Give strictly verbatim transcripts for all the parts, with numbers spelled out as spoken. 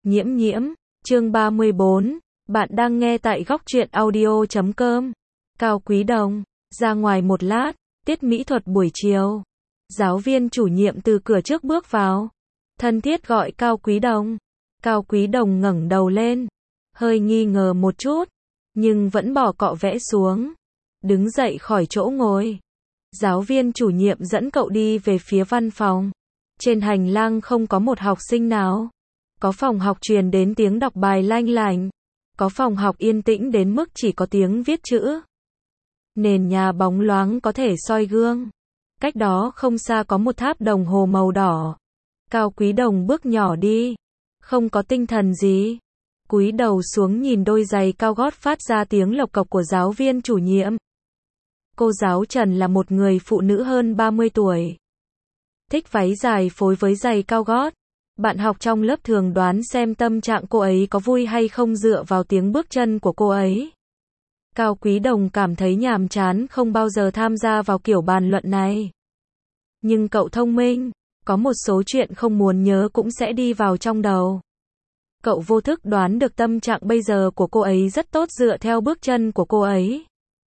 Nhiễm nhiễm, chương ba mươi bốn, bạn đang nghe tại góc truyện audio chấm com. Cao Quý Đồng, ra ngoài một lát, tiết mỹ thuật buổi chiều. Giáo viên chủ nhiệm từ cửa trước bước vào. Thân thiết gọi Cao Quý Đồng. Cao Quý Đồng ngẩng đầu lên. Hơi nghi ngờ một chút, nhưng vẫn bỏ cọ vẽ xuống. Đứng dậy khỏi chỗ ngồi. Giáo viên chủ nhiệm dẫn cậu đi về phía văn phòng. Trên hành lang không có một học sinh nào. Có phòng học truyền đến tiếng đọc bài lanh lảnh. Có phòng học yên tĩnh đến mức chỉ có tiếng viết chữ. Nền nhà bóng loáng có thể soi gương. Cách đó không xa có một tháp đồng hồ màu đỏ. Cao Quý Đồng bước nhỏ đi. Không có tinh thần gì. Cúi đầu xuống nhìn đôi giày cao gót phát ra tiếng lộc cộc của giáo viên chủ nhiệm. Cô giáo Trần là một người phụ nữ hơn ba mươi tuổi. Thích váy dài phối với giày cao gót. Bạn học trong lớp thường đoán xem tâm trạng cô ấy có vui hay không dựa vào tiếng bước chân của cô ấy. Cao Quý Đồng cảm thấy nhàm chán không bao giờ tham gia vào kiểu bàn luận này. Nhưng cậu thông minh, có một số chuyện không muốn nhớ cũng sẽ đi vào trong đầu. Cậu vô thức đoán được tâm trạng bây giờ của cô ấy rất tốt dựa theo bước chân của cô ấy.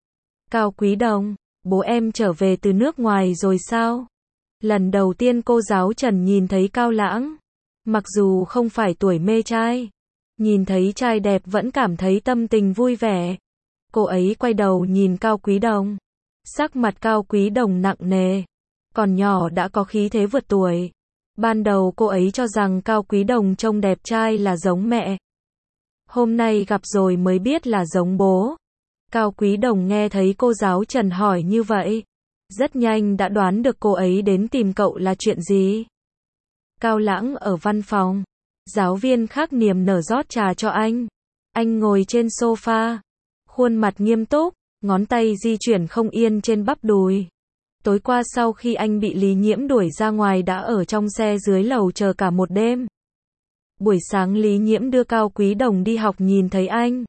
Cao Quý Đồng, bố em trở về từ nước ngoài rồi sao? Lần đầu tiên cô giáo Trần nhìn thấy Cao Lãng. Mặc dù không phải tuổi mê trai, nhìn thấy trai đẹp vẫn cảm thấy tâm tình vui vẻ. Cô ấy quay đầu nhìn Cao Quý Đồng. Sắc mặt Cao Quý Đồng nặng nề. Còn nhỏ đã có khí thế vượt tuổi. Ban đầu cô ấy cho rằng Cao Quý Đồng trông đẹp trai là giống mẹ. Hôm nay gặp rồi mới biết là giống bố. Cao Quý Đồng nghe thấy cô giáo Trần hỏi như vậy. Rất nhanh đã đoán được cô ấy đến tìm cậu là chuyện gì. Cao Lãng ở văn phòng. Giáo viên khác niềm nở rót trà cho anh. Anh ngồi trên sofa. Khuôn mặt nghiêm túc, ngón tay di chuyển không yên trên bắp đùi. Tối qua sau khi anh bị Lý Nhiễm đuổi ra ngoài đã ở trong xe dưới lầu chờ cả một đêm. Buổi sáng Lý Nhiễm đưa Cao Quý Đồng đi học nhìn thấy anh.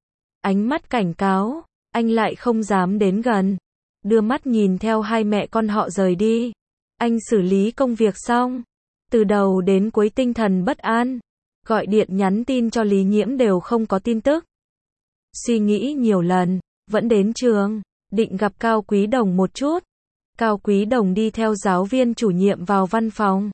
Ánh mắt cảnh cáo, anh lại không dám đến gần. Đưa mắt nhìn theo hai mẹ con họ rời đi. Anh xử lý công việc xong. Từ đầu đến cuối tinh thần bất an. Gọi điện nhắn tin cho Lý Nhiễm đều không có tin tức. Suy nghĩ nhiều lần, vẫn đến trường, định gặp Cao Quý Đồng một chút. Cao Quý Đồng đi theo giáo viên chủ nhiệm vào văn phòng.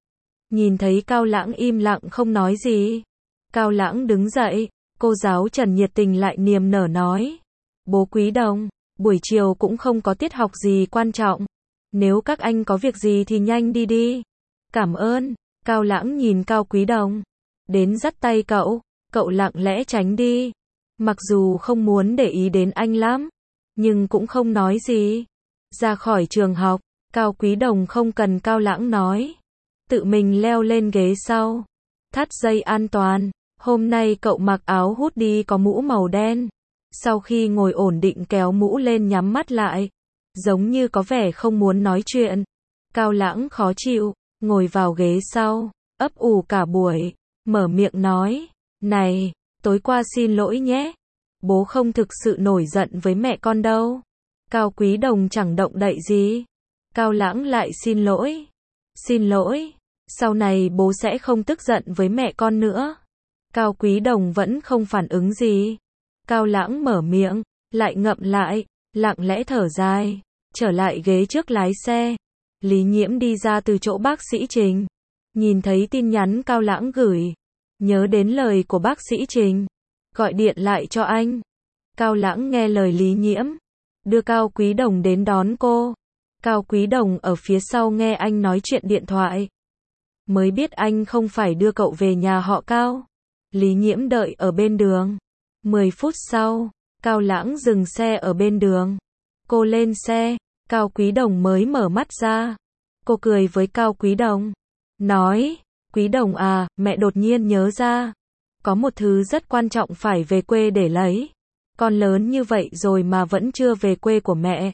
Nhìn thấy Cao Lãng im lặng không nói gì. Cao Lãng đứng dậy, cô giáo Trần nhiệt tình lại niềm nở nói. Bố Quý Đồng, buổi chiều cũng không có tiết học gì quan trọng. Nếu các anh có việc gì thì nhanh đi đi. Cảm ơn. Cao Lãng nhìn Cao Quý Đồng. Đến dắt tay cậu, cậu lặng lẽ tránh đi. Mặc dù không muốn để ý đến anh lắm, nhưng cũng không nói gì. Ra khỏi trường học, Cao Quý Đồng không cần Cao Lãng nói. Tự mình leo lên ghế sau. Thắt dây an toàn. Hôm nay cậu mặc áo hoodie có mũ màu đen. Sau khi ngồi ổn định kéo mũ lên nhắm mắt lại. Giống như có vẻ không muốn nói chuyện. Cao Lãng khó chịu, ngồi vào ghế sau, ấp ủ cả buổi. Mở miệng nói, này, tối qua xin lỗi nhé. Bố không thực sự nổi giận với mẹ con đâu. Cao Quý Đồng chẳng động đậy gì. Cao Lãng lại xin lỗi. Xin lỗi. Sau này bố sẽ không tức giận với mẹ con nữa. Cao Quý Đồng vẫn không phản ứng gì. Cao Lãng mở miệng, lại ngậm lại, lặng lẽ thở dài. Trở lại ghế trước lái xe. Lý Nhiễm đi ra từ chỗ bác sĩ Trình. Nhìn thấy tin nhắn Cao Lãng gửi. Nhớ đến lời của bác sĩ Trình. Gọi điện lại cho anh. Cao Lãng nghe lời Lý Nhiễm. Đưa Cao Quý Đồng đến đón cô. Cao Quý Đồng ở phía sau nghe anh nói chuyện điện thoại. Mới biết anh không phải đưa cậu về nhà họ Cao. Lý Nhiễm đợi ở bên đường. mười phút sau, Cao Lãng dừng xe ở bên đường. Cô lên xe, Cao Quý Đồng mới mở mắt ra. Cô cười với Cao Quý Đồng. Nói, Quý Đồng à, mẹ đột nhiên nhớ ra. Có một thứ rất quan trọng phải về quê để lấy. Con lớn như vậy rồi mà vẫn chưa về quê của mẹ.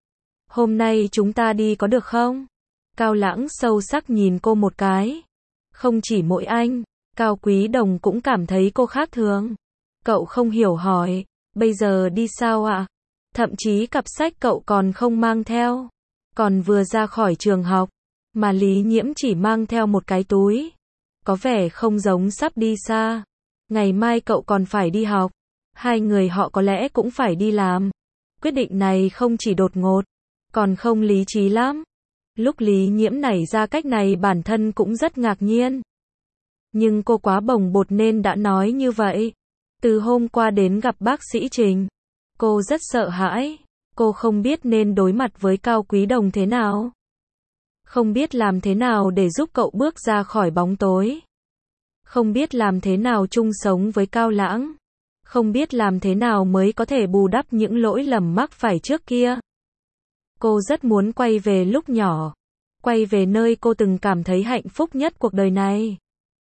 Hôm nay chúng ta đi có được không? Cao Lãng sâu sắc nhìn cô một cái. Không chỉ mỗi anh, Cao Quý Đồng cũng cảm thấy cô khác thường. Cậu không hiểu hỏi, bây giờ đi sao ạ? À? Thậm chí cặp sách cậu còn không mang theo. Còn vừa ra khỏi trường học, mà Lý Nhiễm chỉ mang theo một cái túi. có vẻ không giống sắp đi xa. Ngày mai cậu còn phải đi học. Hai người họ có lẽ cũng phải đi làm. Quyết định này không chỉ đột ngột, còn không lý trí lắm. Lúc Lý Nhiễm nảy ra cách này bản thân cũng rất ngạc nhiên. Nhưng cô quá bồng bột nên đã nói như vậy. Từ hôm qua đến gặp bác sĩ Trình, cô rất sợ hãi. Cô không biết nên đối mặt với Cao Quý Đồng thế nào. Không biết làm thế nào để giúp cậu bước ra khỏi bóng tối. Không biết làm thế nào chung sống với Cao Lãng. Không biết làm thế nào mới có thể bù đắp những lỗi lầm mắc phải trước kia. Cô rất muốn quay về lúc nhỏ. Quay về nơi cô từng cảm thấy hạnh phúc nhất cuộc đời này.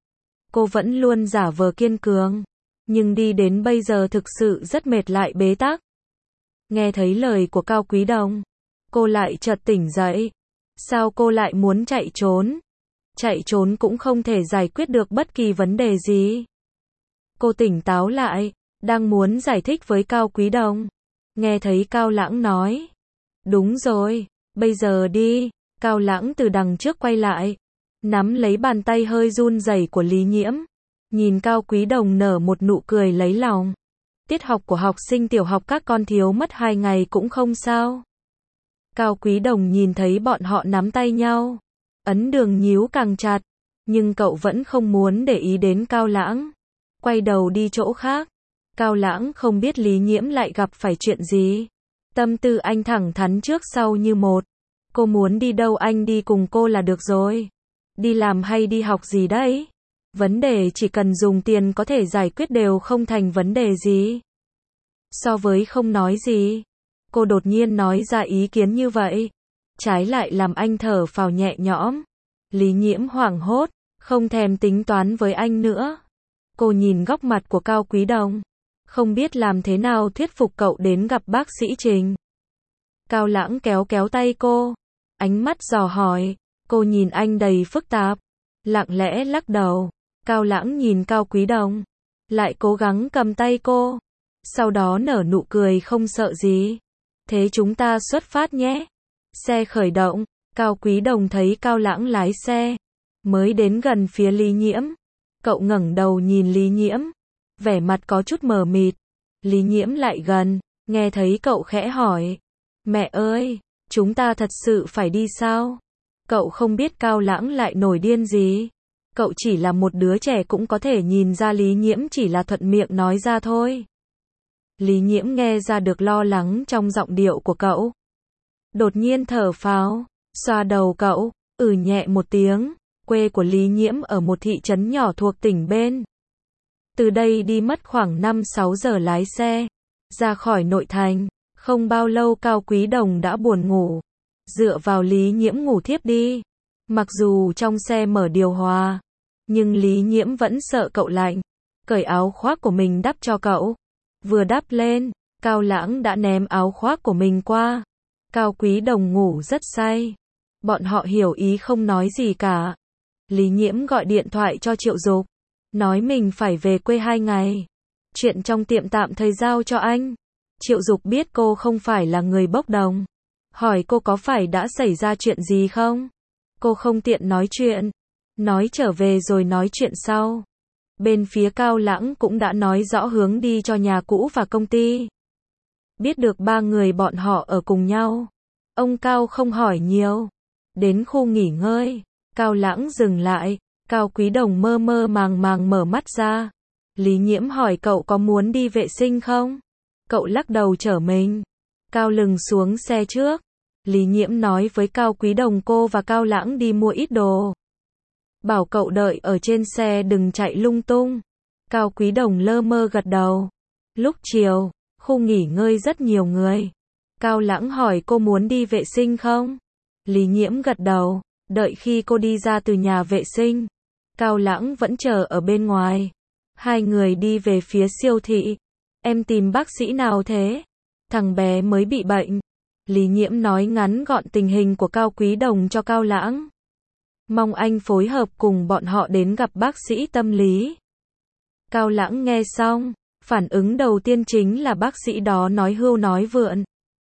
Cô vẫn luôn giả vờ kiên cường. Nhưng đi đến bây giờ thực sự rất mệt lại bế tắc. Nghe thấy lời của Cao Quý Đồng, cô lại chợt tỉnh dậy. Sao cô lại muốn chạy trốn? Chạy trốn cũng không thể giải quyết được bất kỳ vấn đề gì. Cô tỉnh táo lại, đang muốn giải thích với Cao Quý Đồng. Nghe thấy Cao Lãng nói. Đúng rồi, bây giờ đi. Cao Lãng từ đằng trước quay lại, nắm lấy bàn tay hơi run rẩy của Lý Nhiễm. Nhìn Cao Quý Đồng nở một nụ cười lấy lòng. Tiết học của học sinh tiểu học các con thiếu mất hai ngày cũng không sao. Cao Quý Đồng nhìn thấy bọn họ nắm tay nhau. Ấn Đường nhíu càng chặt. Nhưng cậu vẫn không muốn để ý đến Cao Lãng. Quay đầu đi chỗ khác. Cao Lãng không biết Lý Nhiễm lại gặp phải chuyện gì. Tâm tư anh thẳng thắn trước sau như một. Cô muốn đi đâu anh đi cùng cô là được rồi. Đi làm hay đi học gì đấy? Vấn đề chỉ cần dùng tiền có thể giải quyết đều không thành vấn đề gì. So với không nói gì, cô đột nhiên nói ra ý kiến như vậy. Trái lại làm anh thở phào nhẹ nhõm. Lý Nhiễm hoảng hốt, không thèm tính toán với anh nữa. Cô nhìn góc mặt của Cao Quý Đồng. Không biết làm thế nào thuyết phục cậu đến gặp bác sĩ Trình. Cao Lãng kéo kéo tay cô. Ánh mắt dò hỏi. Cô nhìn anh đầy phức tạp. Lặng lẽ lắc đầu. Cao Lãng nhìn Cao Quý Đồng. Lại cố gắng cầm tay cô. Sau đó nở nụ cười không sợ gì. Thế chúng ta xuất phát nhé. Xe khởi động. Cao Quý Đồng thấy Cao Lãng lái xe. Mới đến gần phía Lý Nhiễm. Cậu ngẩng đầu nhìn Lý Nhiễm. Vẻ mặt có chút mờ mịt. Lý Nhiễm lại gần. Nghe thấy cậu khẽ hỏi. Mẹ ơi, chúng ta thật sự phải đi sao? Cậu không biết Cao Lãng lại nổi điên gì. Cậu chỉ là một đứa trẻ cũng có thể nhìn ra Lý Nhiễm chỉ là thuận miệng nói ra thôi. Lý Nhiễm nghe ra được lo lắng trong giọng điệu của cậu. Đột nhiên thở phào, xoa đầu cậu, ừ nhẹ một tiếng. Quê của Lý Nhiễm ở một thị trấn nhỏ thuộc tỉnh bên. Từ đây đi mất khoảng năm sáu giờ lái xe. Ra khỏi nội thành, không bao lâu Cao Quý Đồng đã buồn ngủ. Dựa vào Lý Nhiễm ngủ thiếp đi. Mặc dù trong xe mở điều hòa, nhưng Lý Nhiễm vẫn sợ cậu lạnh. Cởi áo khoác của mình đắp cho cậu. Vừa đắp lên, Cao Lãng đã ném áo khoác của mình qua. Cao Quý Đồng ngủ rất say. Bọn họ hiểu ý không nói gì cả. Lý Nhiễm gọi điện thoại cho Triệu Dục. Nói mình phải về quê hai ngày. Chuyện trong tiệm tạm thời giao cho anh. Triệu Dục biết cô không phải là người bốc đồng. Hỏi cô có phải đã xảy ra chuyện gì không? Cô không tiện nói chuyện. Nói trở về rồi nói chuyện sau. Bên phía Cao Lãng cũng đã nói rõ hướng đi cho nhà cũ và công ty. Biết được ba người bọn họ ở cùng nhau. Ông Cao không hỏi nhiều. Đến khu nghỉ ngơi, Cao Lãng dừng lại. Cao Quý Đồng mơ mơ màng màng mở mắt ra. Lý Nhiễm hỏi cậu có muốn đi vệ sinh không? Cậu lắc đầu trở mình. Cao Lừng xuống xe trước. Lý Nhiễm nói với Cao Quý Đồng cô và Cao Lãng đi mua ít đồ. Bảo cậu đợi ở trên xe đừng chạy lung tung. Cao Quý Đồng lơ mơ gật đầu. Lúc chiều, khu nghỉ ngơi rất nhiều người. Cao Lãng hỏi cô muốn đi vệ sinh không? Lý Nhiễm gật đầu. Đợi khi cô đi ra từ nhà vệ sinh, Cao Lãng vẫn chờ ở bên ngoài. Hai người đi về phía siêu thị. Em tìm bác sĩ nào thế? Thằng bé mới bị bệnh. Lý Nhiễm nói ngắn gọn tình hình của Cao Quý Đồng cho Cao Lãng. Mong anh phối hợp cùng bọn họ đến gặp bác sĩ tâm lý. Cao Lãng nghe xong, phản ứng đầu tiên chính là bác sĩ đó nói hưu nói vượn.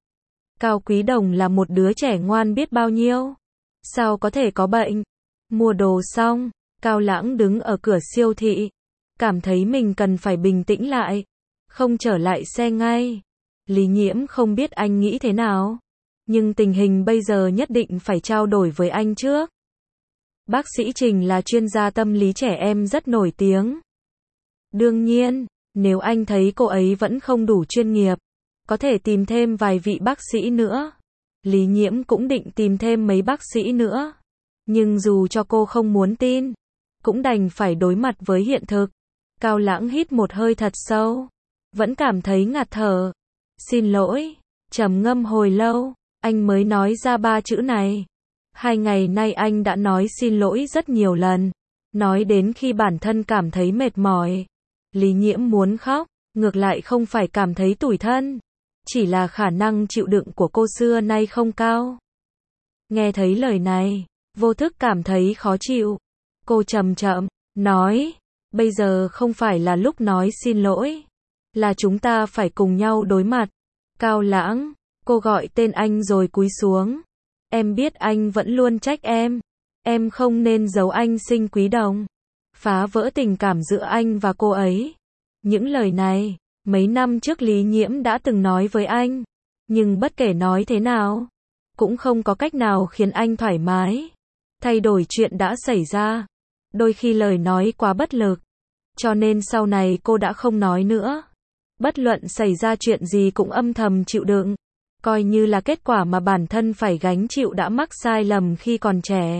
Cao Quý Đồng là một đứa trẻ ngoan biết bao nhiêu. Sao có thể có bệnh? Mua đồ xong, Cao Lãng đứng ở cửa siêu thị, cảm thấy mình cần phải bình tĩnh lại, không trở lại xe ngay. Lý Nhiễm không biết anh nghĩ thế nào, nhưng tình hình bây giờ nhất định phải trao đổi với anh trước. Bác sĩ Trình là chuyên gia tâm lý trẻ em rất nổi tiếng. Đương nhiên, nếu anh thấy cô ấy vẫn không đủ chuyên nghiệp, có thể tìm thêm vài vị bác sĩ nữa. Lý Nhiễm cũng định tìm thêm mấy bác sĩ nữa. Nhưng dù cho cô không muốn tin, cũng đành phải đối mặt với hiện thực. Cao Lãng hít một hơi thật sâu, vẫn cảm thấy ngạt thở. Xin lỗi, trầm ngâm hồi lâu, anh mới nói ra ba chữ này. Hai ngày nay anh đã nói xin lỗi rất nhiều lần, nói đến khi bản thân cảm thấy mệt mỏi. Lý Nhiễm muốn khóc, ngược lại không phải cảm thấy tủi thân, chỉ là khả năng chịu đựng của cô xưa nay không cao. Nghe thấy lời này, vô thức cảm thấy khó chịu. Cô chậm chậm nói, bây giờ không phải là lúc nói xin lỗi, là chúng ta phải cùng nhau đối mặt. Cao Lãng, cô gọi tên anh rồi cúi xuống. Em biết anh vẫn luôn trách em, em không nên giấu anh Sinh Quý Đồng, phá vỡ tình cảm giữa anh và cô ấy. Những lời này, mấy năm trước Lý Nhiễm đã từng nói với anh, nhưng bất kể nói thế nào, cũng không có cách nào khiến anh thoải mái. Thay đổi chuyện đã xảy ra, đôi khi lời nói quá bất lực, cho nên sau này cô đã không nói nữa. Bất luận xảy ra chuyện gì cũng âm thầm chịu đựng, coi như là kết quả mà bản thân phải gánh chịu đã mắc sai lầm khi còn trẻ.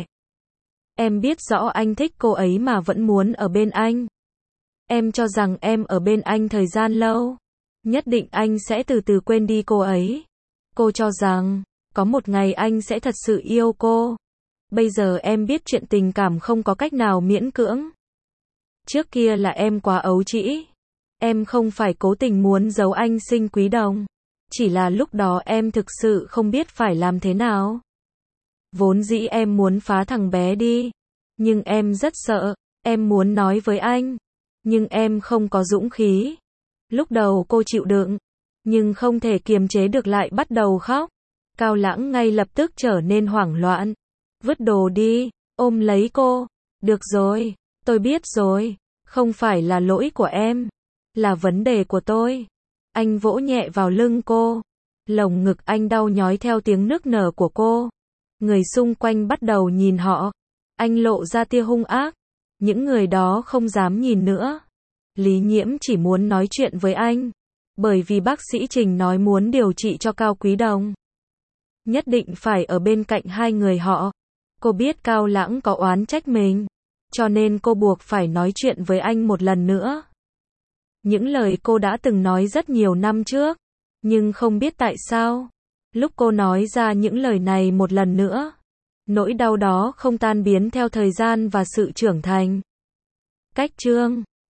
Em biết rõ anh thích cô ấy mà vẫn muốn ở bên anh. Em cho rằng em ở bên anh thời gian lâu, nhất định anh sẽ từ từ quên đi cô ấy. Cô cho rằng, có một ngày anh sẽ thật sự yêu cô. Bây giờ em biết chuyện tình cảm không có cách nào miễn cưỡng. Trước kia là em quá ấu trĩ. Em không phải cố tình muốn giấu anh Sinh Quý Đồng. Chỉ là lúc đó em thực sự không biết phải làm thế nào. Vốn dĩ em muốn phá thằng bé đi. Nhưng em rất sợ. Em muốn nói với anh. Nhưng em không có dũng khí. Lúc đầu cô chịu đựng. Nhưng không thể kiềm chế được lại bắt đầu khóc. Cao Lãng ngay lập tức trở nên hoảng loạn. Vứt đồ đi. Ôm lấy cô. Được rồi. Tôi biết rồi. Không phải là lỗi của em. Là vấn đề của tôi. Anh vỗ nhẹ vào lưng cô. Lồng ngực anh đau nhói theo tiếng nức nở của cô. Người xung quanh bắt đầu nhìn họ. Anh lộ ra tia hung ác. Những người đó không dám nhìn nữa. Lý Nhiễm chỉ muốn nói chuyện với anh. Bởi vì bác sĩ Trình nói muốn điều trị cho Cao Quý Đồng. Nhất định phải ở bên cạnh hai người họ. Cô biết Cao Lãng có oán trách mình. Cho nên cô buộc phải nói chuyện với anh một lần nữa. Những lời cô đã từng nói rất nhiều năm trước. Nhưng không biết tại sao. Lúc cô nói ra những lời này một lần nữa. Nỗi đau đó không tan biến theo thời gian và sự trưởng thành. Cách chương